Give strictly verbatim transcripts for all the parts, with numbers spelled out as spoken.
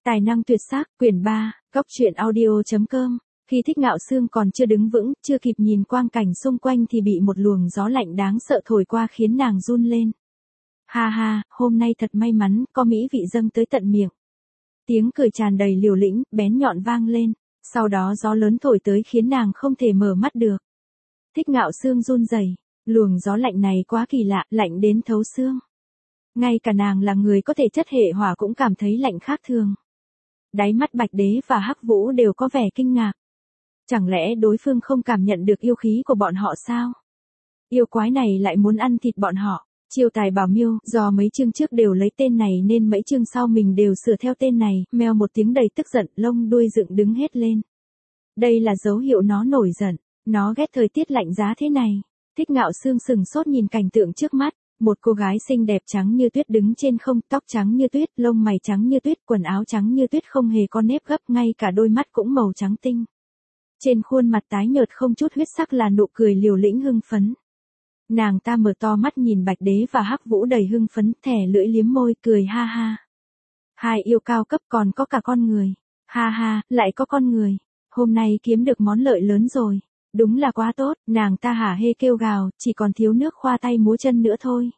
Tài năng tuyệt sắc, quyển ba, góc truyện audio chấm com. Khi Thích Ngạo Sương còn chưa đứng vững, chưa kịp nhìn quang cảnh xung quanh thì bị một luồng gió lạnh đáng sợ thổi qua khiến nàng run lên. Ha ha, hôm nay thật may mắn, có mỹ vị dâng tới tận miệng. Tiếng cười tràn đầy liều lĩnh, bén nhọn vang lên, sau đó gió lớn thổi tới khiến nàng không thể mở mắt được. Thích Ngạo Sương run rẩy, luồng gió lạnh này quá kỳ lạ, lạnh đến thấu xương. Ngay cả nàng là người có thể chất hệ hỏa cũng cảm thấy lạnh khác thường. Đáy mắt Bạch Đế và Hắc Vũ đều có vẻ kinh ngạc. Chẳng lẽ đối phương không cảm nhận được yêu khí của bọn họ sao? Yêu quái này lại muốn ăn thịt bọn họ. Chiêu Tài Bảo Miêu, do mấy chương trước đều lấy tên này nên mấy chương sau mình đều sửa theo tên này, meo một tiếng đầy tức giận, lông đuôi dựng đứng hết lên. Đây là dấu hiệu nó nổi giận, nó ghét thời tiết lạnh giá thế này. Thích Ngạo Sương sừng sốt nhìn cảnh tượng trước mắt. Một cô gái xinh đẹp trắng như tuyết đứng trên không, tóc trắng như tuyết, lông mày trắng như tuyết, quần áo trắng như tuyết không hề có nếp gấp, ngay cả đôi mắt cũng màu trắng tinh. Trên khuôn mặt tái nhợt không chút huyết sắc là nụ cười liều lĩnh hưng phấn. Nàng ta mở to mắt nhìn Bạch Đế và Hắc Vũ đầy hưng phấn, thẻ lưỡi liếm môi, cười ha ha. Hai yêu cao cấp còn có cả con người. Ha ha, lại có con người. Hôm nay kiếm được món lợi lớn rồi. Đúng là quá tốt, nàng ta hả hê kêu gào, chỉ còn thiếu nước khoa tay múa chân nữa thôi.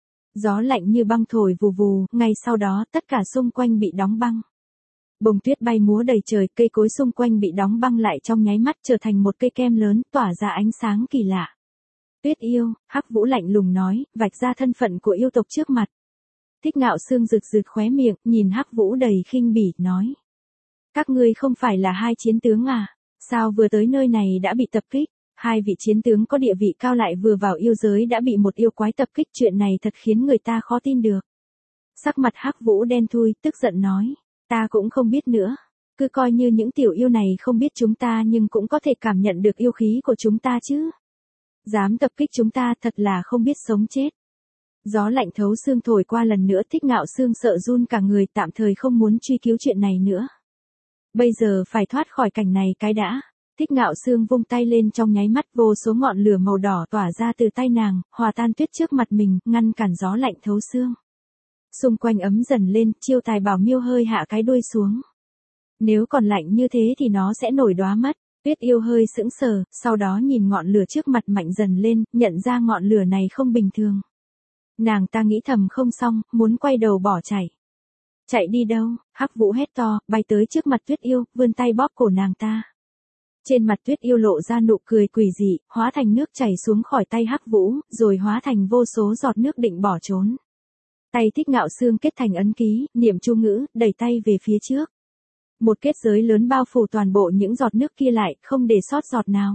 Gió lạnh như băng thổi vù vù, ngay sau đó tất cả xung quanh bị đóng băng. Bông tuyết bay múa đầy trời, cây cối xung quanh bị đóng băng lại trong nháy mắt trở thành một cây kem lớn, tỏa ra ánh sáng kỳ lạ. Tuyết yêu, Hắc Vũ lạnh lùng nói, vạch ra thân phận của yêu tộc trước mặt. Thích Ngạo Sương rực rực khóe miệng, nhìn Hắc Vũ đầy khinh bỉ, nói. Các ngươi không phải là hai chiến tướng à? Sao vừa tới nơi này đã bị tập kích? Hai vị chiến tướng có địa vị cao lại vừa vào yêu giới đã bị một yêu quái tập kích, chuyện này thật khiến người ta khó tin được. Sắc mặt Hắc Vũ đen thui, tức giận nói, ta cũng không biết nữa. Cứ coi như những tiểu yêu này không biết chúng ta nhưng cũng có thể cảm nhận được yêu khí của chúng ta chứ. Dám tập kích chúng ta thật là không biết sống chết. Gió lạnh thấu xương thổi qua lần nữa, Thích Ngạo Sương sợ run cả người, tạm thời không muốn truy cứu chuyện này nữa. Bây giờ phải thoát khỏi cảnh này cái đã. Thích Ngạo Sương vung tay lên, trong nháy mắt vô số ngọn lửa màu đỏ tỏa ra từ tay nàng, hòa tan tuyết trước mặt mình, ngăn cản gió lạnh thấu xương. Xung quanh ấm dần lên, Chiêu Tài Bảo Miêu hơi hạ cái đuôi xuống. Nếu còn lạnh như thế thì nó sẽ nổi đóa mất. Tuyết yêu hơi sững sờ, sau đó nhìn ngọn lửa trước mặt mạnh dần lên, nhận ra ngọn lửa này không bình thường. Nàng ta nghĩ thầm không xong, muốn quay đầu bỏ chạy. Chạy đi đâu? Hắc Vũ hét to, bay tới trước mặt Tuyết yêu, vươn tay bóp cổ nàng ta. Trên mặt Tuyết yêu lộ ra nụ cười quỷ dị, hóa thành nước chảy xuống khỏi tay Hắc Vũ, rồi hóa thành vô số giọt nước định bỏ trốn. Tay Thích Ngạo Sương kết thành ấn ký, niệm chú ngữ, đẩy tay về phía trước. Một kết giới lớn bao phủ toàn bộ những giọt nước kia lại, không để sót giọt nào.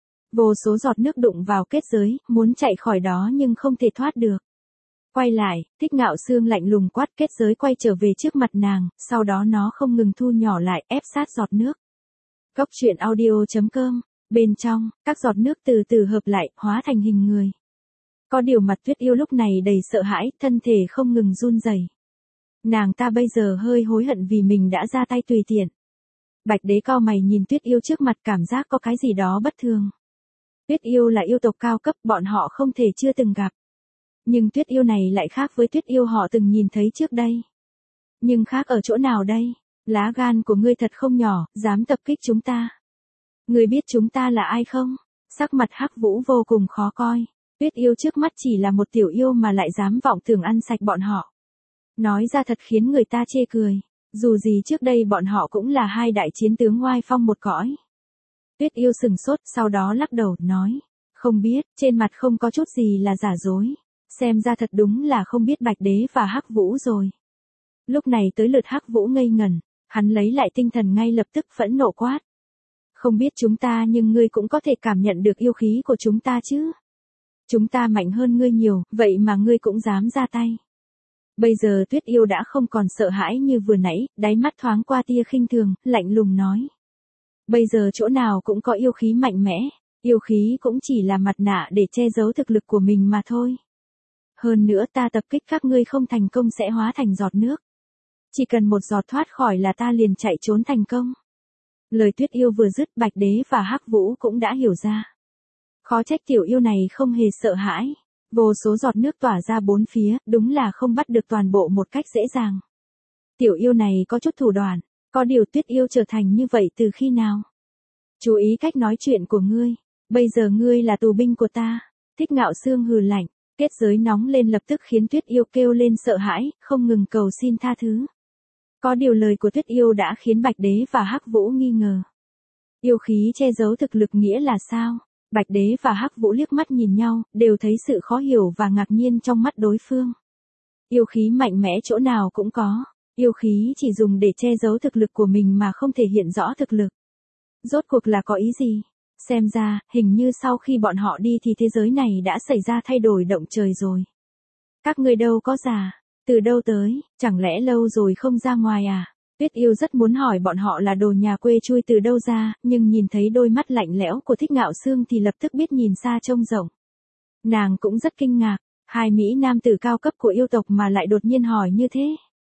Vô số giọt nước đụng vào kết giới, muốn chạy khỏi đó nhưng không thể thoát được. Quay lại, Thích Ngạo Sương lạnh lùng quát, kết giới quay trở về trước mặt nàng, sau đó nó không ngừng thu nhỏ lại, ép sát giọt nước. Góc truyện audio chấm com, bên trong, các giọt nước từ từ hợp lại, hóa thành hình người. Có điều mặt Tuyết yêu lúc này đầy sợ hãi, thân thể không ngừng run rẩy. Nàng ta bây giờ hơi hối hận vì mình đã ra tay tùy tiện. Bạch Đế cau mày nhìn Tuyết yêu trước mặt, cảm giác có cái gì đó bất thường. Tuyết yêu là yêu tộc cao cấp, bọn họ không thể chưa từng gặp. Nhưng Tuyết yêu này lại khác với Tuyết yêu họ từng nhìn thấy trước đây. Nhưng khác ở chỗ nào đây? Lá gan của ngươi thật không nhỏ, dám tập kích chúng ta. Ngươi biết chúng ta là ai không? Sắc mặt Hắc Vũ vô cùng khó coi. Tuyết yêu trước mắt chỉ là một tiểu yêu mà lại dám vọng tưởng ăn sạch bọn họ. Nói ra thật khiến người ta chê cười. Dù gì trước đây bọn họ cũng là hai đại chiến tướng oai phong một cõi. Tuyết yêu sừng sốt, sau đó lắc đầu, nói. Không biết, trên mặt không có chút gì là giả dối. Xem ra thật đúng là không biết Bạch Đế và Hắc Vũ rồi. Lúc này tới lượt Hắc Vũ ngây ngẩn. Hắn lấy lại tinh thần ngay lập tức, phẫn nộ quát. Không biết chúng ta nhưng ngươi cũng có thể cảm nhận được yêu khí của chúng ta chứ. Chúng ta mạnh hơn ngươi nhiều, vậy mà ngươi cũng dám ra tay. Bây giờ Tuyết yêu đã không còn sợ hãi như vừa nãy, đáy mắt thoáng qua tia khinh thường, lạnh lùng nói. Bây giờ chỗ nào cũng có yêu khí mạnh mẽ, yêu khí cũng chỉ là mặt nạ để che giấu thực lực của mình mà thôi. Hơn nữa ta tập kích các ngươi không thành công sẽ hóa thành giọt nước. Chỉ cần một giọt thoát khỏi là ta liền chạy trốn thành công. Lời Tuyết yêu vừa dứt, Bạch Đế và Hắc Vũ cũng đã hiểu ra. Khó trách tiểu yêu này không hề sợ hãi. Vô số giọt nước tỏa ra bốn phía, đúng là không bắt được toàn bộ một cách dễ dàng. Tiểu yêu này có chút thủ đoạn, có điều Tuyết yêu trở thành như vậy từ khi nào? Chú ý cách nói chuyện của ngươi, bây giờ ngươi là tù binh của ta. Thích Ngạo Sương hừ lạnh, kết giới nóng lên lập tức khiến Tuyết yêu kêu lên sợ hãi, không ngừng cầu xin tha thứ. Có điều lời của Tuyết yêu đã khiến Bạch Đế và Hắc Vũ nghi ngờ. Yêu khí che giấu thực lực nghĩa là sao? Bạch Đế và Hắc Vũ liếc mắt nhìn nhau, đều thấy sự khó hiểu và ngạc nhiên trong mắt đối phương. Yêu khí mạnh mẽ chỗ nào cũng có, yêu khí chỉ dùng để che giấu thực lực của mình mà không thể hiện rõ thực lực. Rốt cuộc là có ý gì? Xem ra, hình như sau khi bọn họ đi thì thế giới này đã xảy ra thay đổi động trời rồi. Các ngươi đâu có già, từ đâu tới, chẳng lẽ lâu rồi không ra ngoài à? Tuyết yêu rất muốn hỏi bọn họ là đồ nhà quê chui từ đâu ra, nhưng nhìn thấy đôi mắt lạnh lẽo của Thích Ngạo Sương thì lập tức biết nhìn xa trông rộng. Nàng cũng rất kinh ngạc, hai mỹ nam tử cao cấp của yêu tộc mà lại đột nhiên hỏi như thế.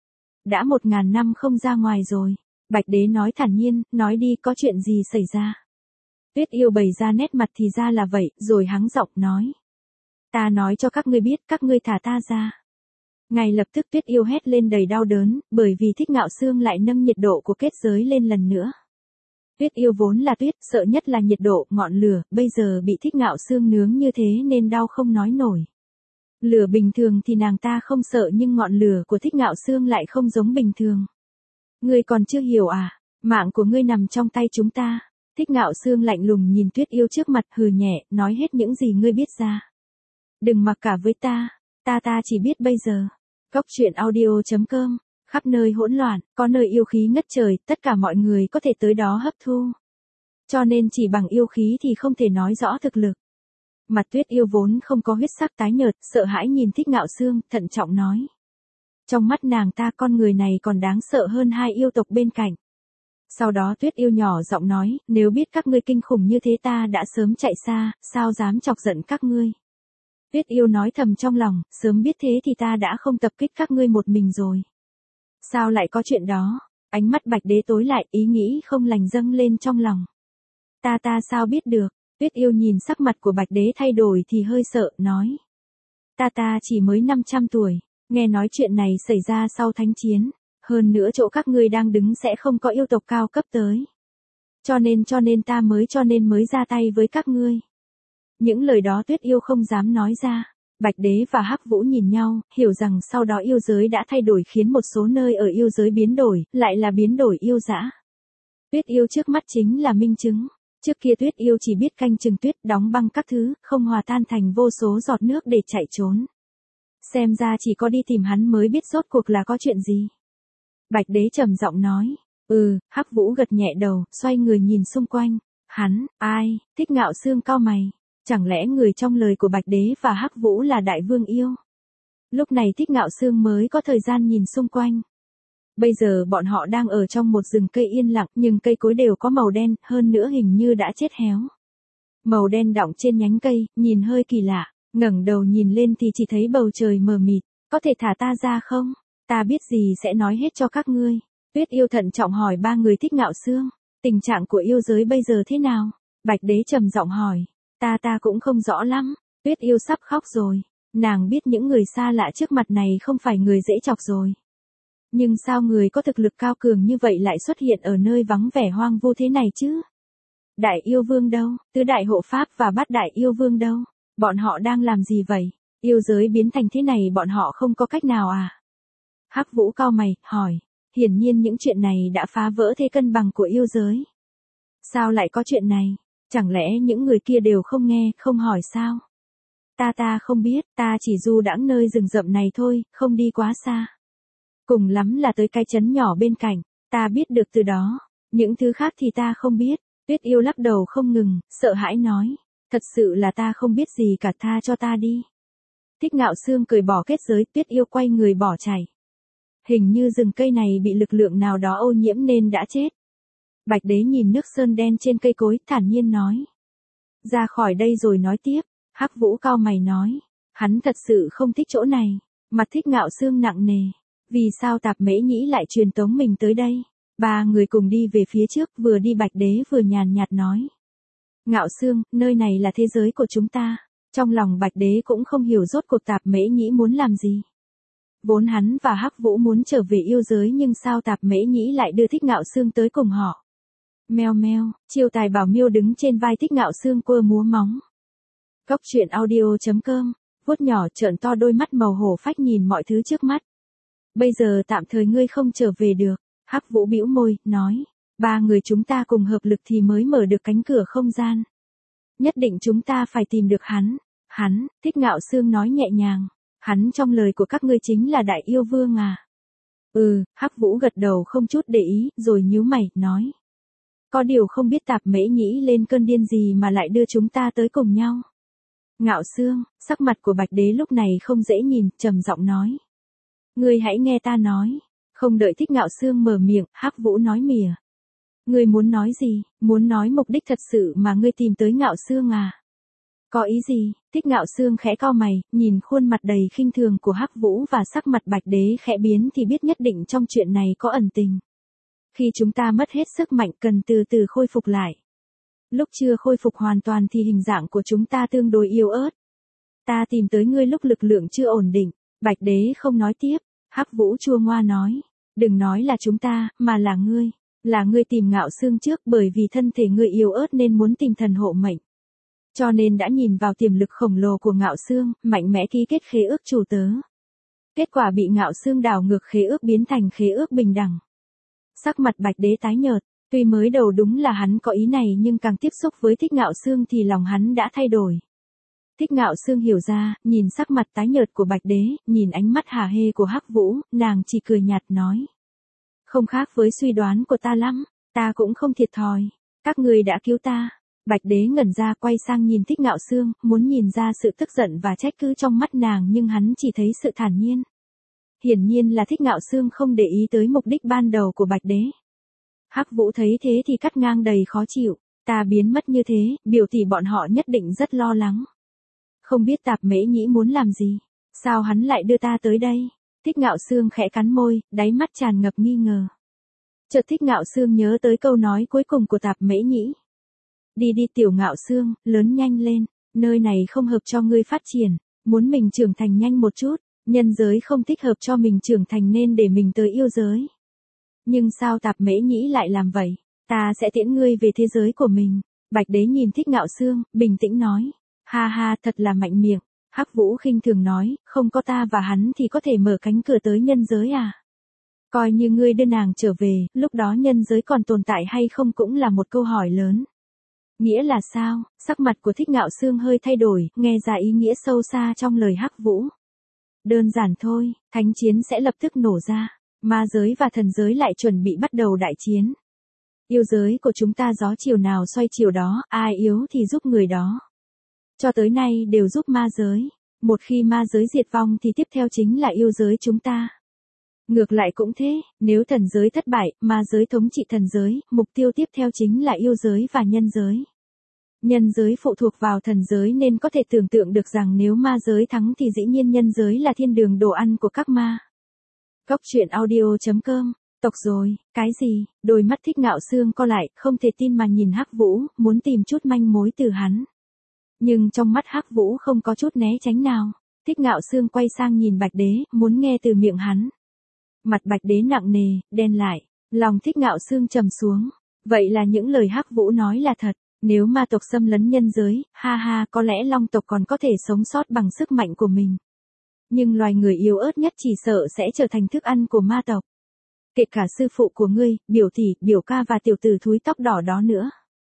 Đã một ngàn năm không ra ngoài rồi, Bạch Đế nói thản nhiên, nói đi có chuyện gì xảy ra. Tuyết yêu bày ra nét mặt thì ra là vậy, rồi hắng giọng nói. Ta nói cho các ngươi biết, các ngươi thả ta ra. Ngay lập tức Tuyết yêu hét lên đầy đau đớn, bởi vì Thích Ngạo Sương lại nâng nhiệt độ của kết giới lên lần nữa. Tuyết yêu vốn là tuyết, sợ nhất là nhiệt độ, ngọn lửa, bây giờ bị Thích Ngạo Sương nướng như thế nên đau không nói nổi. Lửa bình thường thì nàng ta không sợ nhưng ngọn lửa của Thích Ngạo Sương lại không giống bình thường. Ngươi còn chưa hiểu à, mạng của ngươi nằm trong tay chúng ta. Thích Ngạo Sương lạnh lùng nhìn Tuyết yêu trước mặt hừ nhẹ, nói hết những gì ngươi biết ra. Đừng mặc cả với ta, ta ta chỉ biết bây giờ. Góc truyện audio chấm com, khắp nơi hỗn loạn, có nơi yêu khí ngất trời, tất cả mọi người có thể tới đó hấp thu. Cho nên chỉ bằng yêu khí thì không thể nói rõ thực lực. Mặt Tuyết yêu vốn không có huyết sắc tái nhợt, sợ hãi nhìn Thích Ngạo Sương, thận trọng nói. Trong mắt nàng ta con người này còn đáng sợ hơn hai yêu tộc bên cạnh. Sau đó Tuyết yêu nhỏ giọng nói, nếu biết các ngươi kinh khủng như thế ta đã sớm chạy xa, sao dám chọc giận các ngươi. Tuyết yêu nói thầm trong lòng, sớm biết thế thì ta đã không tập kích các ngươi một mình rồi. Sao lại có chuyện đó? Ánh mắt Bạch Đế tối lại, ý nghĩ không lành dâng lên trong lòng. Ta ta sao biết được? Tuyết yêu nhìn sắc mặt của Bạch Đế thay đổi thì hơi sợ, nói. Ta ta chỉ mới năm trăm tuổi, nghe nói chuyện này xảy ra sau thánh chiến. Hơn nữa chỗ các ngươi đang đứng sẽ không có yêu tộc cao cấp tới. Cho nên cho nên ta mới cho nên mới ra tay với các ngươi. Những lời đó Tuyết yêu không dám nói ra. Bạch Đế và Hắc Vũ nhìn nhau, hiểu rằng sau đó yêu giới đã thay đổi khiến một số nơi ở yêu giới biến đổi, lại là biến đổi yêu dã. Tuyết yêu trước mắt chính là minh chứng. Trước kia Tuyết yêu chỉ biết canh chừng tuyết, đóng băng các thứ, không hòa tan thành vô số giọt nước để chạy trốn. Xem ra chỉ có đi tìm hắn mới biết rốt cuộc là có chuyện gì. Bạch Đế trầm giọng nói, ừ, Hắc Vũ gật nhẹ đầu, xoay người nhìn xung quanh. Hắn, ai? Thích Ngạo Sương cau mày. Chẳng lẽ người trong lời của Bạch Đế và Hắc Vũ là Đại Vương yêu? Lúc này Thích Ngạo Sương mới có thời gian nhìn xung quanh. Bây giờ bọn họ đang ở trong một rừng cây yên lặng nhưng cây cối đều có màu đen, hơn nữa hình như đã chết héo. Màu đen đọng trên nhánh cây, nhìn hơi kỳ lạ, ngẩng đầu nhìn lên thì chỉ thấy bầu trời mờ mịt, có thể thả ta ra không? Ta biết gì sẽ nói hết cho các ngươi. Tuyết yêu thận trọng hỏi ba người Thích Ngạo Sương, tình trạng của yêu giới bây giờ thế nào? Bạch Đế trầm giọng hỏi, ta ta cũng không rõ lắm. Tuyết yêu sắp khóc rồi, nàng biết những người xa lạ trước mặt này không phải người dễ chọc rồi. Nhưng sao người có thực lực cao cường như vậy lại xuất hiện ở nơi vắng vẻ hoang vu thế này chứ? Đại yêu vương đâu? Tứ đại hộ pháp và bát đại yêu vương đâu? Bọn họ đang làm gì vậy? Yêu giới biến thành thế này bọn họ không có cách nào à? Hắc Vũ cau mày, hỏi. Hiển nhiên những chuyện này đã phá vỡ thế cân bằng của yêu giới. Sao lại có chuyện này? Chẳng lẽ những người kia đều không nghe, không hỏi sao? Ta ta không biết, ta chỉ du đãng nơi rừng rậm này thôi, không đi quá xa. Cùng lắm là tới cái trấn nhỏ bên cạnh, ta biết được từ đó. Những thứ khác thì ta không biết. Tuyết yêu lắc đầu không ngừng, sợ hãi nói. Thật sự là ta không biết gì cả, tha cho ta đi. Thích Ngạo Sương cởi bỏ kết giới, Tuyết yêu quay người bỏ chạy. Hình như rừng cây này bị lực lượng nào đó ô nhiễm nên đã chết. Bạch Đế nhìn nước sơn đen trên cây cối, thản nhiên nói. Ra khỏi đây rồi nói tiếp. Hắc Vũ cau mày nói. Hắn thật sự không thích chỗ này. Mặt Thích Ngạo Sương nặng nề. Vì sao Tạp Mễ Nhĩ lại truyền tống mình tới đây? Ba người cùng đi về phía trước, vừa đi Bạch Đế vừa nhàn nhạt nói. Ngạo Sương, nơi này là thế giới của chúng ta. Trong lòng Bạch Đế cũng không hiểu rốt cuộc Tạp Mễ Nhĩ muốn làm gì. Vốn hắn và Hắc Vũ muốn trở về yêu giới nhưng sao Tạp Mễ Nhĩ lại đưa Thích Ngạo Sương tới cùng họ. Meo meo, chiêu tài bảo miêu đứng trên vai Thích Ngạo Sương quơ múa móng. Cốc truyện audio chấm com, vuốt nhỏ trợn to đôi mắt màu hổ phách nhìn mọi thứ trước mắt. Bây giờ tạm thời ngươi không trở về được, Hắc Vũ bĩu môi, nói. Ba người chúng ta cùng hợp lực thì mới mở được cánh cửa không gian. Nhất định chúng ta phải tìm được hắn. Hắn, Thích Ngạo Sương nói nhẹ nhàng. Hắn trong lời của các ngươi chính là Đại Yêu Vương à? Ừ, Hắc Vũ gật đầu không chút để ý, rồi nhíu mày, nói. Có điều không biết Tạp Mễ Nhĩ lên cơn điên gì mà lại đưa chúng ta tới cùng nhau. Ngạo Sương, sắc mặt của Bạch Đế lúc này không dễ nhìn, trầm giọng nói. Ngươi hãy nghe ta nói. Không đợi Thích Ngạo Sương mở miệng, Hắc Vũ nói mỉa. Ngươi muốn nói gì, muốn nói mục đích thật sự mà ngươi tìm tới Ngạo Sương à? Có ý gì? Thích Ngạo Sương khẽ cau mày, nhìn khuôn mặt đầy khinh thường của Hắc Vũ và sắc mặt Bạch Đế khẽ biến thì biết nhất định trong chuyện này có ẩn tình. Khi chúng ta mất hết sức mạnh cần từ từ khôi phục lại. Lúc chưa khôi phục hoàn toàn thì hình dạng của chúng ta tương đối yếu ớt. Ta tìm tới ngươi lúc lực lượng chưa ổn định. Bạch Đế không nói tiếp, Hắc Vũ chua ngoa nói. Đừng nói là chúng ta, mà là ngươi. Là ngươi tìm Ngạo Sương trước bởi vì thân thể ngươi yếu ớt nên muốn tìm thần hộ mệnh. Cho nên đã nhìn vào tiềm lực khổng lồ của Ngạo Sương, mạnh mẽ ký kết khế ước chủ tớ. Kết quả bị Ngạo Sương đảo ngược khế ước biến thành khế ước bình đẳng. Sắc mặt Bạch Đế tái nhợt, tuy mới đầu đúng là hắn có ý này nhưng càng tiếp xúc với Thích Ngạo Sương thì lòng hắn đã thay đổi. Thích Ngạo Sương hiểu ra, nhìn sắc mặt tái nhợt của Bạch Đế, nhìn ánh mắt hả hê của Hắc Vũ, nàng chỉ cười nhạt nói. Không khác với suy đoán của ta lắm, ta cũng không thiệt thòi, các người đã cứu ta. Bạch Đế ngẩn ra quay sang nhìn Thích Ngạo Sương, muốn nhìn ra sự tức giận và trách cứ trong mắt nàng nhưng hắn chỉ thấy sự thản nhiên. Hiển nhiên là Thích Ngạo Sương không để ý tới mục đích ban đầu của Bạch Đế. Hắc Vũ thấy thế thì cắt ngang đầy khó chịu, ta biến mất như thế, biểu tỷ bọn họ nhất định rất lo lắng. Không biết Tạp Mễ Nhĩ muốn làm gì, sao hắn lại đưa ta tới đây? Thích Ngạo Sương khẽ cắn môi, đáy mắt tràn ngập nghi ngờ. Chợt Thích Ngạo Sương nhớ tới câu nói cuối cùng của Tạp Mễ Nhĩ. Đi đi Tiểu Ngạo Sương, lớn nhanh lên, nơi này không hợp cho ngươi phát triển, muốn mình trưởng thành nhanh một chút, nhân giới không thích hợp cho mình trưởng thành nên để mình tới yêu giới. Nhưng sao Tạp Mễ Nhĩ lại làm vậy? Ta sẽ tiễn ngươi về thế giới của mình. Bạch Đế nhìn Thích Ngạo Sương, bình tĩnh nói. Ha ha, thật là mạnh miệng. Hắc Vũ khinh thường nói, không có ta và hắn thì có thể mở cánh cửa tới nhân giới à? Coi như ngươi đưa nàng trở về, lúc đó nhân giới còn tồn tại hay không cũng là một câu hỏi lớn. Nghĩa là sao? Sắc mặt của Thích Ngạo Sương hơi thay đổi, nghe ra ý nghĩa sâu xa trong lời Hắc Vũ. Đơn giản thôi, thánh chiến sẽ lập tức nổ ra, ma giới và thần giới lại chuẩn bị bắt đầu đại chiến. Yêu giới của chúng ta gió chiều nào xoay chiều đó, ai yếu thì giúp người đó. Cho tới nay đều giúp ma giới, một khi ma giới diệt vong thì tiếp theo chính là yêu giới chúng ta. Ngược lại cũng thế, nếu thần giới thất bại, ma giới thống trị thần giới, mục tiêu tiếp theo chính là yêu giới và nhân giới. Nhân giới phụ thuộc vào thần giới nên có thể tưởng tượng được rằng nếu ma giới thắng thì dĩ nhiên nhân giới là thiên đường đồ ăn của các ma. Cốc truyện audio chấm com, tộc rồi, cái gì? Đôi mắt Thích Ngạo Sương co lại, không thể tin mà nhìn Hắc Vũ, muốn tìm chút manh mối từ hắn. Nhưng trong mắt Hắc Vũ không có chút né tránh nào. Thích Ngạo Sương quay sang nhìn Bạch Đế, muốn nghe từ miệng hắn. Mặt Bạch Đế nặng nề, đen lại, lòng Thích Ngạo Sương trầm xuống. Vậy là những lời Hắc Vũ nói là thật, nếu ma tộc xâm lấn nhân giới, ha ha, có lẽ long tộc còn có thể sống sót bằng sức mạnh của mình. Nhưng loài người yếu ớt nhất chỉ sợ sẽ trở thành thức ăn của ma tộc. Kể cả sư phụ của ngươi, biểu tỷ, biểu ca và tiểu tử thúi tóc đỏ đó nữa.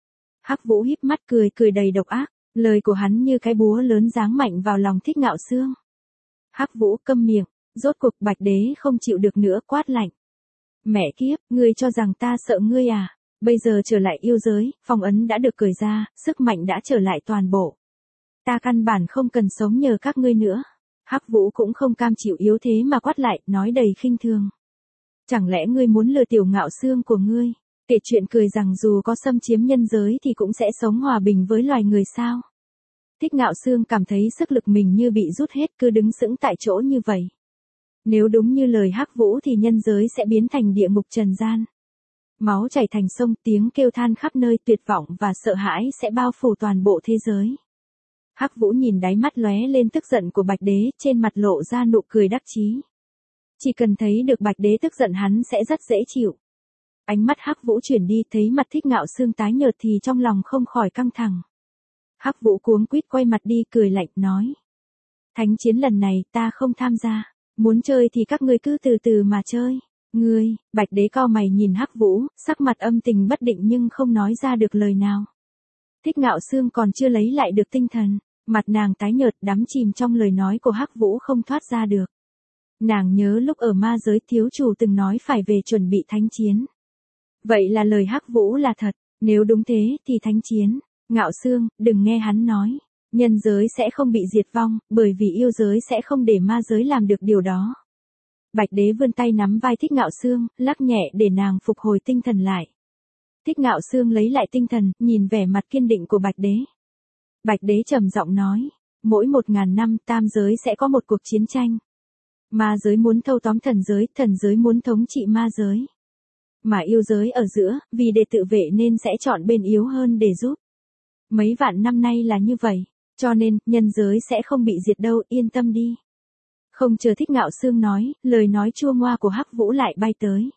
Hắc Vũ híp mắt cười cười đầy độc ác, lời của hắn như cái búa lớn giáng mạnh vào lòng Thích Ngạo Sương. Hắc Vũ câm miệng, rốt cuộc Bạch Đế không chịu được nữa quát lạnh. Mẹ kiếp, ngươi cho rằng ta sợ ngươi à? Bây giờ trở lại yêu giới, phong ấn đã được cởi ra, sức mạnh đã trở lại toàn bộ. Ta căn bản không cần sống nhờ các ngươi nữa. Hắc Vũ cũng không cam chịu yếu thế mà quát lại, nói đầy khinh thường. Chẳng lẽ ngươi muốn lừa Tiểu Ngạo Sương của ngươi, kể chuyện cười rằng dù có xâm chiếm nhân giới thì cũng sẽ sống hòa bình với loài người sao? Thích Ngạo Sương cảm thấy sức lực mình như bị rút hết, cứ đứng sững tại chỗ như vậy. Nếu đúng như lời Hắc Vũ thì nhân giới sẽ biến thành địa ngục trần gian. Máu chảy thành sông, tiếng kêu than khắp nơi, tuyệt vọng và sợ hãi sẽ bao phủ toàn bộ thế giới. Hắc Vũ nhìn đáy mắt lóe lên tức giận của Bạch Đế, trên mặt lộ ra nụ cười đắc chí. Chỉ cần thấy được Bạch Đế tức giận hắn sẽ rất dễ chịu. Ánh mắt Hắc Vũ chuyển đi, thấy mặt Thích Ngạo Xương tái nhợt thì trong lòng không khỏi căng thẳng. Hắc Vũ cuống quýt quay mặt đi cười lạnh nói. Thánh chiến lần này ta không tham gia, muốn chơi thì các ngươi cứ từ từ mà chơi. Ngươi, Bạch Đế cau mày nhìn Hắc Vũ, sắc mặt âm tình bất định nhưng không nói ra được lời nào. Thích Ngạo Xương còn chưa lấy lại được tinh thần, mặt nàng tái nhợt đắm chìm trong lời nói của Hắc Vũ không thoát ra được. Nàng nhớ lúc ở ma giới thiếu chủ từng nói phải về chuẩn bị thánh chiến. Vậy là lời Hắc Vũ là thật, nếu đúng thế thì thánh chiến. Ngạo Xương, đừng nghe hắn nói. Nhân giới sẽ không bị diệt vong, bởi vì yêu giới sẽ không để ma giới làm được điều đó. Bạch Đế vươn tay nắm vai Thích Ngạo Xương, lắc nhẹ để nàng phục hồi tinh thần lại. Thích Ngạo Xương lấy lại tinh thần, nhìn vẻ mặt kiên định của Bạch Đế. Bạch Đế trầm giọng nói, mỗi một ngàn năm tam giới sẽ có một cuộc chiến tranh. Ma giới muốn thâu tóm thần giới, thần giới muốn thống trị ma giới. Mà yêu giới ở giữa, vì để tự vệ nên sẽ chọn bên yếu hơn để giúp. Mấy vạn năm nay là như vậy, cho nên, nhân giới sẽ không bị diệt đâu, yên tâm đi. Không chờ Thích Ngạo Xương nói, lời nói chua ngoa của Hắc Vũ lại bay tới.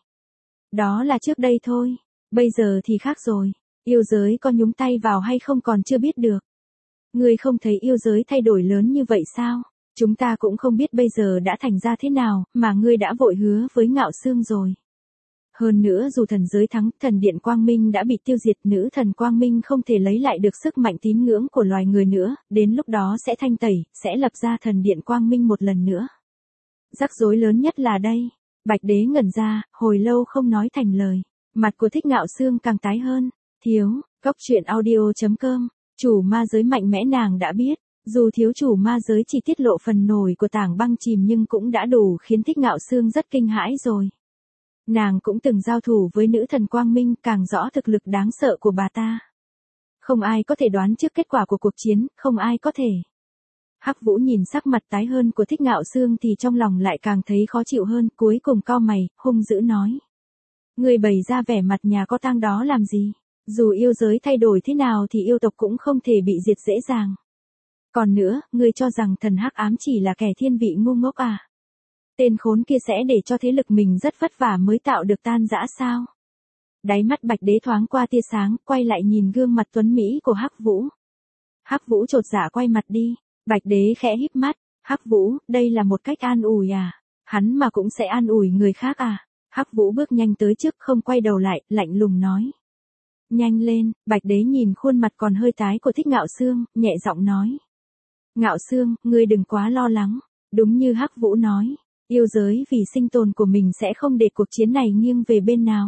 Đó là trước đây thôi, bây giờ thì khác rồi, yêu giới có nhúng tay vào hay không còn chưa biết được. Ngươi không thấy yêu giới thay đổi lớn như vậy sao? Chúng ta cũng không biết bây giờ đã thành ra thế nào, mà ngươi đã vội hứa với Ngạo Xương rồi. Hơn nữa dù thần giới thắng, thần điện Quang Minh đã bị tiêu diệt, nữ thần Quang Minh không thể lấy lại được sức mạnh tín ngưỡng của loài người nữa, đến lúc đó sẽ thanh tẩy, sẽ lập ra thần điện Quang Minh một lần nữa. Rắc rối lớn nhất là đây. Bạch Đế ngẩn ra, hồi lâu không nói thành lời. Mặt của Thích Ngạo Xương càng tái hơn. Thiếu, góc truyện audio chấm com, chủ ma giới mạnh mẽ nàng đã biết. Dù thiếu chủ ma giới chỉ tiết lộ phần nổi của tảng băng chìm nhưng cũng đã đủ khiến Thích Ngạo Xương rất kinh hãi rồi. Nàng cũng từng giao thủ với nữ thần Quang Minh, càng rõ thực lực đáng sợ của bà ta. Không ai có thể đoán trước kết quả của cuộc chiến, không ai có thể. Hắc Vũ nhìn sắc mặt tái hơn của Thích Ngạo Xương thì trong lòng lại càng thấy khó chịu hơn, cuối cùng cau mày, hung dữ nói. Người bày ra vẻ mặt nhà có tang đó làm gì? Dù yêu giới thay đổi thế nào thì yêu tộc cũng không thể bị diệt dễ dàng. Còn nữa, ngươi cho rằng thần Hắc Ám chỉ là kẻ thiên vị ngu ngốc à? Tên khốn kia sẽ để cho thế lực mình rất vất vả mới tạo được tan rã sao? Đáy mắt Bạch Đế thoáng qua tia sáng, quay lại nhìn gương mặt tuấn mỹ của Hắc Vũ. Hắc Vũ chột dạ quay mặt đi, Bạch Đế khẽ híp mắt, Hắc Vũ, đây là một cách an ủi à? Hắn mà cũng sẽ an ủi người khác à? Hắc Vũ bước nhanh tới trước không quay đầu lại, lạnh lùng nói. Nhanh lên, Bạch Đế nhìn khuôn mặt còn hơi tái của Thích Ngạo Xương, nhẹ giọng nói. Ngạo Xương, ngươi đừng quá lo lắng, đúng như Hắc Vũ nói. Yêu giới vì sinh tồn của mình sẽ không để cuộc chiến này nghiêng về bên nào.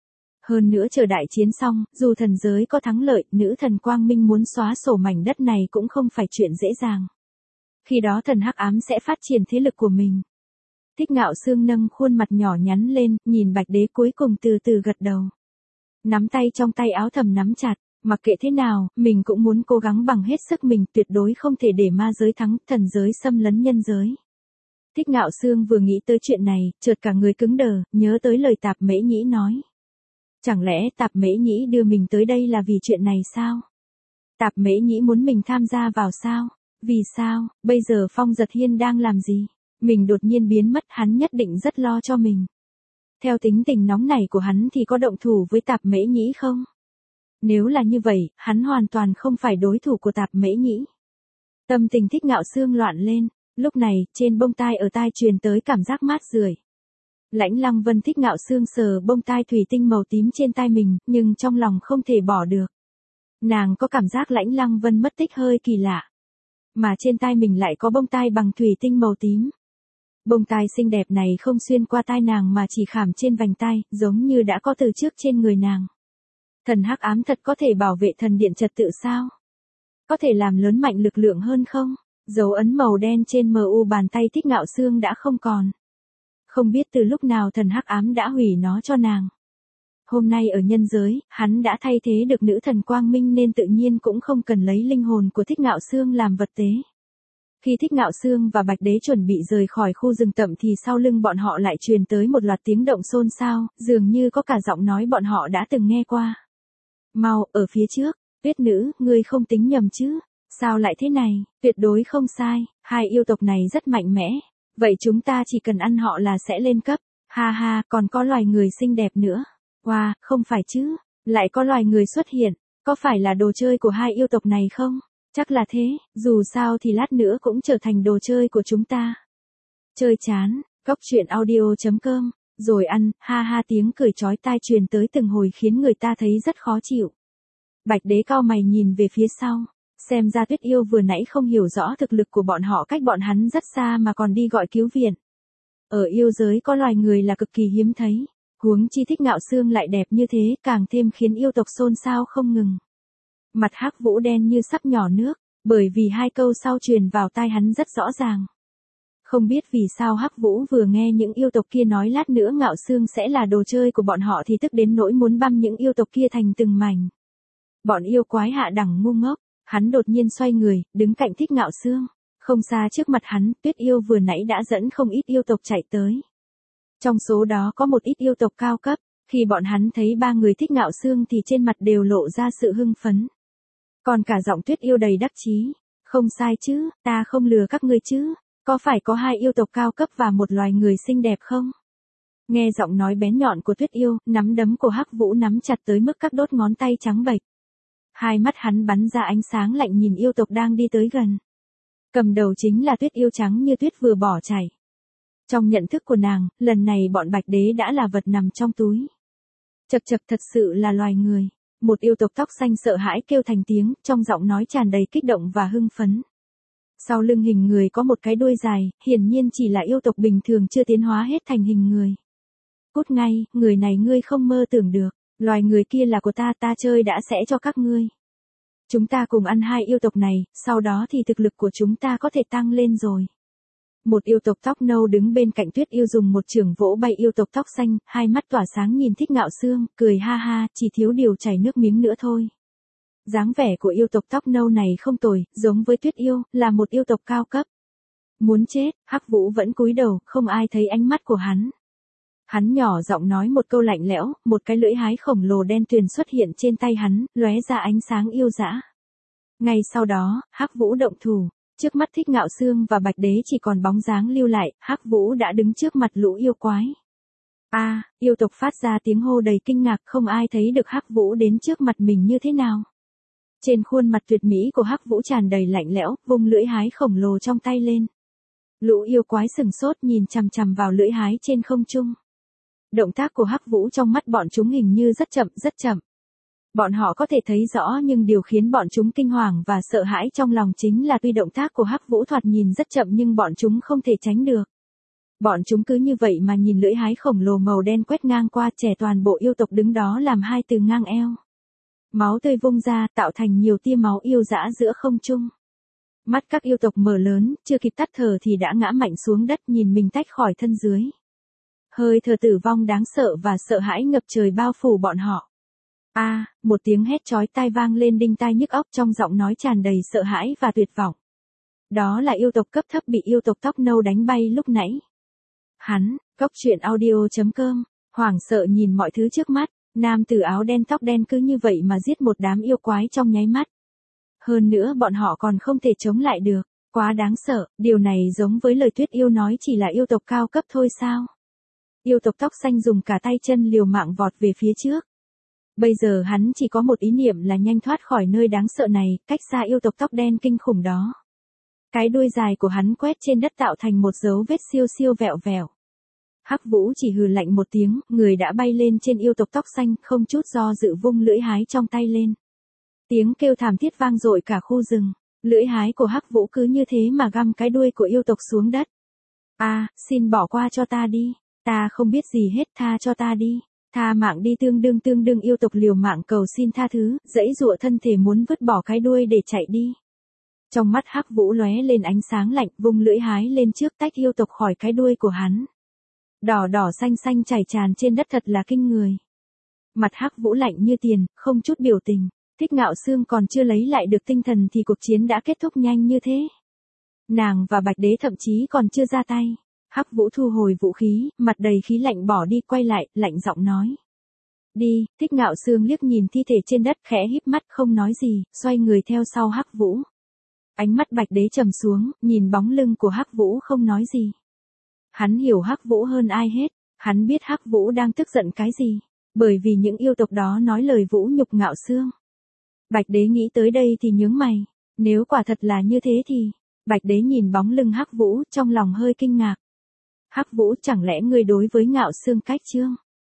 Hơn nữa chờ đại chiến xong, dù thần giới có thắng lợi, nữ thần Quang Minh muốn xóa sổ mảnh đất này cũng không phải chuyện dễ dàng. Khi đó thần Hắc Ám sẽ phát triển thế lực của mình. Thích Ngạo Xương nâng khuôn mặt nhỏ nhắn lên, nhìn Bạch Đế cuối cùng từ từ gật đầu. Nắm tay trong tay áo thầm nắm chặt, mặc kệ thế nào, mình cũng muốn cố gắng bằng hết sức mình, tuyệt đối không thể để ma giới thắng, thần giới xâm lấn nhân giới. Thích Ngạo Xương vừa nghĩ tới chuyện này, chợt cả người cứng đờ, nhớ tới lời Tạp Mễ Nhĩ nói. Chẳng lẽ Tạp Mễ Nhĩ đưa mình tới đây là vì chuyện này sao? Tạp Mễ Nhĩ muốn mình tham gia vào sao? Vì sao? Bây giờ Phong Giật Hiên đang làm gì? Mình đột nhiên biến mất, hắn nhất định rất lo cho mình. Theo tính tình nóng nảy của hắn thì có động thủ với Tạp Mễ Nhĩ không? Nếu là như vậy, hắn hoàn toàn không phải đối thủ của Tạp Mễ Nhĩ. Tâm tình Thích Ngạo Xương loạn lên. Lúc này, trên bông tai ở tai truyền tới cảm giác mát rượi. Lãnh Lăng Vân Thích Ngạo Xương sờ bông tai thủy tinh màu tím trên tai mình, nhưng trong lòng không thể bỏ được. Nàng có cảm giác Lãnh Lăng Vân mất tích hơi kỳ lạ. Mà trên tai mình lại có bông tai bằng thủy tinh màu tím. Bông tai xinh đẹp này không xuyên qua tai nàng mà chỉ khảm trên vành tai, giống như đã có từ trước trên người nàng. Thần Hắc Ám thật có thể bảo vệ thần điện trật tự sao? Có thể làm lớn mạnh lực lượng hơn không? Dấu ấn màu đen trên mờ u bàn tay Thích Ngạo Xương đã không còn. Không biết từ lúc nào thần Hắc Ám đã hủy nó cho nàng. Hôm nay ở nhân giới, hắn đã thay thế được nữ thần Quang Minh nên tự nhiên cũng không cần lấy linh hồn của Thích Ngạo Xương làm vật tế. Khi Thích Ngạo Xương và Bạch Đế chuẩn bị rời khỏi khu rừng tậm thì sau lưng bọn họ lại truyền tới một loạt tiếng động xôn xao, dường như có cả giọng nói bọn họ đã từng nghe qua. Mau, ở phía trước, Tuyết Nữ, ngươi không tính nhầm chứ? Sao lại thế này? Tuyệt đối không sai, hai yêu tộc này rất mạnh mẽ. Vậy chúng ta chỉ cần ăn họ là sẽ lên cấp. Ha ha, còn có loài người xinh đẹp nữa. Wow, không phải chứ. Lại có loài người xuất hiện. Có phải là đồ chơi của hai yêu tộc này không? Chắc là thế, dù sao thì lát nữa cũng trở thành đồ chơi của chúng ta. Chơi chán, góc truyện audio chấm com, rồi ăn, ha ha tiếng cười chói tai truyền tới từng hồi khiến người ta thấy rất khó chịu. Bạch đế cau mày nhìn về phía sau, xem ra Tuyết Yêu vừa nãy không hiểu rõ thực lực của bọn họ cách bọn hắn rất xa mà còn đi gọi cứu viện. Ở yêu giới có loài người là cực kỳ hiếm thấy, huống chi Thích Ngạo Xương lại đẹp như thế càng thêm khiến yêu tộc xôn xao không ngừng. Mặt Hắc Vũ đen như sắp nhỏ nước, bởi vì hai câu sau truyền vào tai hắn rất rõ ràng. Không biết vì sao Hắc Vũ vừa nghe những yêu tộc kia nói lát nữa Ngạo Xương sẽ là đồ chơi của bọn họ thì tức đến nỗi muốn băm những yêu tộc kia thành từng mảnh. Bọn yêu quái hạ đẳng ngu ngốc, hắn đột nhiên xoay người, đứng cạnh Thích Ngạo Xương. Không xa trước mặt hắn, Tuyết Yêu vừa nãy đã dẫn không ít yêu tộc chạy tới. Trong số đó có một ít yêu tộc cao cấp, khi bọn hắn thấy ba người Thích Ngạo Xương thì trên mặt đều lộ ra sự hưng phấn. Còn cả giọng Tuyết Yêu đầy đắc chí, không sai chứ, ta không lừa các ngươi chứ, có phải có hai yêu tộc cao cấp và một loài người xinh đẹp không? Nghe giọng nói bén nhọn của Tuyết Yêu, nắm đấm của Hắc Vũ nắm chặt tới mức các đốt ngón tay trắng bệch. Hai mắt hắn bắn ra ánh sáng lạnh nhìn yêu tộc đang đi tới gần. Cầm đầu chính là Tuyết Yêu trắng như tuyết vừa bỏ chạy. Trong nhận thức của nàng, lần này bọn Bạch Đế đã là vật nằm trong túi. Chậc chậc thật sự là loài người. Một yêu tộc tóc xanh sợ hãi kêu thành tiếng, trong giọng nói tràn đầy kích động và hưng phấn. Sau lưng hình người có một cái đuôi dài, hiển nhiên chỉ là yêu tộc bình thường chưa tiến hóa hết thành hình người. Cút ngay, người này ngươi không mơ tưởng được, loài người kia là của ta, ta chơi đã sẽ cho các ngươi. Chúng ta cùng ăn hai yêu tộc này, sau đó thì thực lực của chúng ta có thể tăng lên rồi. Một yêu tộc tóc nâu đứng bên cạnh Tuyết Yêu dùng một chưởng vỗ bay yêu tộc tóc xanh, hai mắt tỏa sáng nhìn Thích Ngạo Xương, cười ha ha, chỉ thiếu điều chảy nước miếng nữa thôi. Dáng vẻ của yêu tộc tóc nâu này không tồi, giống với Tuyết Yêu, là một yêu tộc cao cấp. Muốn chết, Hắc Vũ vẫn cúi đầu, không ai thấy ánh mắt của hắn. Hắn nhỏ giọng nói một câu lạnh lẽo, một cái lưỡi hái khổng lồ đen tuyền xuất hiện trên tay hắn, lóe ra ánh sáng yêu dã. Ngay sau đó, Hắc Vũ động thủ, trước mắt Thích Ngạo Xương và Bạch Đế chỉ còn bóng dáng lưu lại, Hắc Vũ đã đứng trước mặt lũ yêu quái. A, à, yêu tộc phát ra tiếng hô đầy kinh ngạc, không ai thấy được Hắc Vũ đến trước mặt mình như thế nào. Trên khuôn mặt tuyệt mỹ của Hắc Vũ tràn đầy lạnh lẽo, vung lưỡi hái khổng lồ trong tay lên. Lũ yêu quái sừng sốt nhìn chằm chằm vào lưỡi hái trên không trung. Động tác của Hắc Vũ trong mắt bọn chúng hình như rất chậm, rất chậm. Bọn họ có thể thấy rõ nhưng điều khiến bọn chúng kinh hoàng và sợ hãi trong lòng chính là tuy động tác của Hắc Vũ thoạt nhìn rất chậm nhưng bọn chúng không thể tránh được. Bọn chúng cứ như vậy mà nhìn lưỡi hái khổng lồ màu đen quét ngang qua, trẻ toàn bộ yêu tộc đứng đó làm hai từ ngang eo. Máu tươi vung ra tạo thành nhiều tia máu yêu dã giữa không trung. Mắt các yêu tộc mở lớn, chưa kịp tắt thở thì đã ngã mạnh xuống đất nhìn mình tách khỏi thân dưới. Hơi thở tử vong đáng sợ và sợ hãi ngập trời bao phủ bọn họ. A, à, một tiếng hét chói tai vang lên đinh tai nhức óc trong giọng nói tràn đầy sợ hãi và tuyệt vọng. Đó là yêu tộc cấp thấp bị yêu tộc tóc nâu đánh bay lúc nãy. Hắn, góc truyện audio chấm com, hoảng sợ nhìn mọi thứ trước mắt, nam tử áo đen tóc đen cứ như vậy mà giết một đám yêu quái trong nháy mắt. Hơn nữa bọn họ còn không thể chống lại được, quá đáng sợ, điều này giống với lời Tuyết Yêu nói chỉ là yêu tộc cao cấp thôi sao? Yêu tộc tóc xanh dùng cả tay chân liều mạng vọt về phía trước. Bây giờ hắn chỉ có một ý niệm là nhanh thoát khỏi nơi đáng sợ này, cách xa yêu tộc tóc đen kinh khủng đó. Cái đuôi dài của hắn quét trên đất tạo thành một dấu vết siêu siêu vẹo vẹo. Hắc Vũ chỉ hừ lạnh một tiếng, người đã bay lên trên yêu tộc tóc xanh, không chút do dự vung lưỡi hái trong tay lên. Tiếng kêu thảm thiết vang dội cả khu rừng, lưỡi hái của Hắc Vũ cứ như thế mà găm cái đuôi của yêu tộc xuống đất. A, à, xin bỏ qua cho ta đi, ta không biết gì hết, tha cho ta đi. Tha mạng đi, tương đương tương đương yêu tộc liều mạng cầu xin tha thứ, giãy giụa thân thể muốn vứt bỏ cái đuôi để chạy đi. Trong mắt Hắc Vũ lóe lên ánh sáng lạnh, vung lưỡi hái lên trước tách yêu tộc khỏi cái đuôi của hắn. Đỏ đỏ xanh xanh chảy tràn trên đất thật là kinh người. Mặt Hắc Vũ lạnh như tiền, không chút biểu tình. Thích Ngạo Xương còn chưa lấy lại được tinh thần thì cuộc chiến đã kết thúc nhanh như thế. Nàng và Bạch Đế thậm chí còn chưa ra tay. Hắc Vũ thu hồi vũ khí, mặt đầy khí lạnh bỏ đi, quay lại, lạnh giọng nói. Đi, Thích Ngạo Xương liếc nhìn thi thể trên đất khẽ híp mắt không nói gì, xoay người theo sau Hắc Vũ. Ánh mắt Bạch Đế trầm xuống, nhìn bóng lưng của Hắc Vũ không nói gì. Hắn hiểu Hắc Vũ hơn ai hết, hắn biết Hắc Vũ đang tức giận cái gì, bởi vì những yêu tộc đó nói lời vũ nhục Ngạo Xương. Bạch Đế nghĩ tới đây thì nhướng mày, nếu quả thật là như thế thì, Bạch Đế nhìn bóng lưng Hắc Vũ trong lòng hơi kinh ngạc. Hắc Vũ chẳng lẽ ngươi đối với Ngạo Xương cách trương?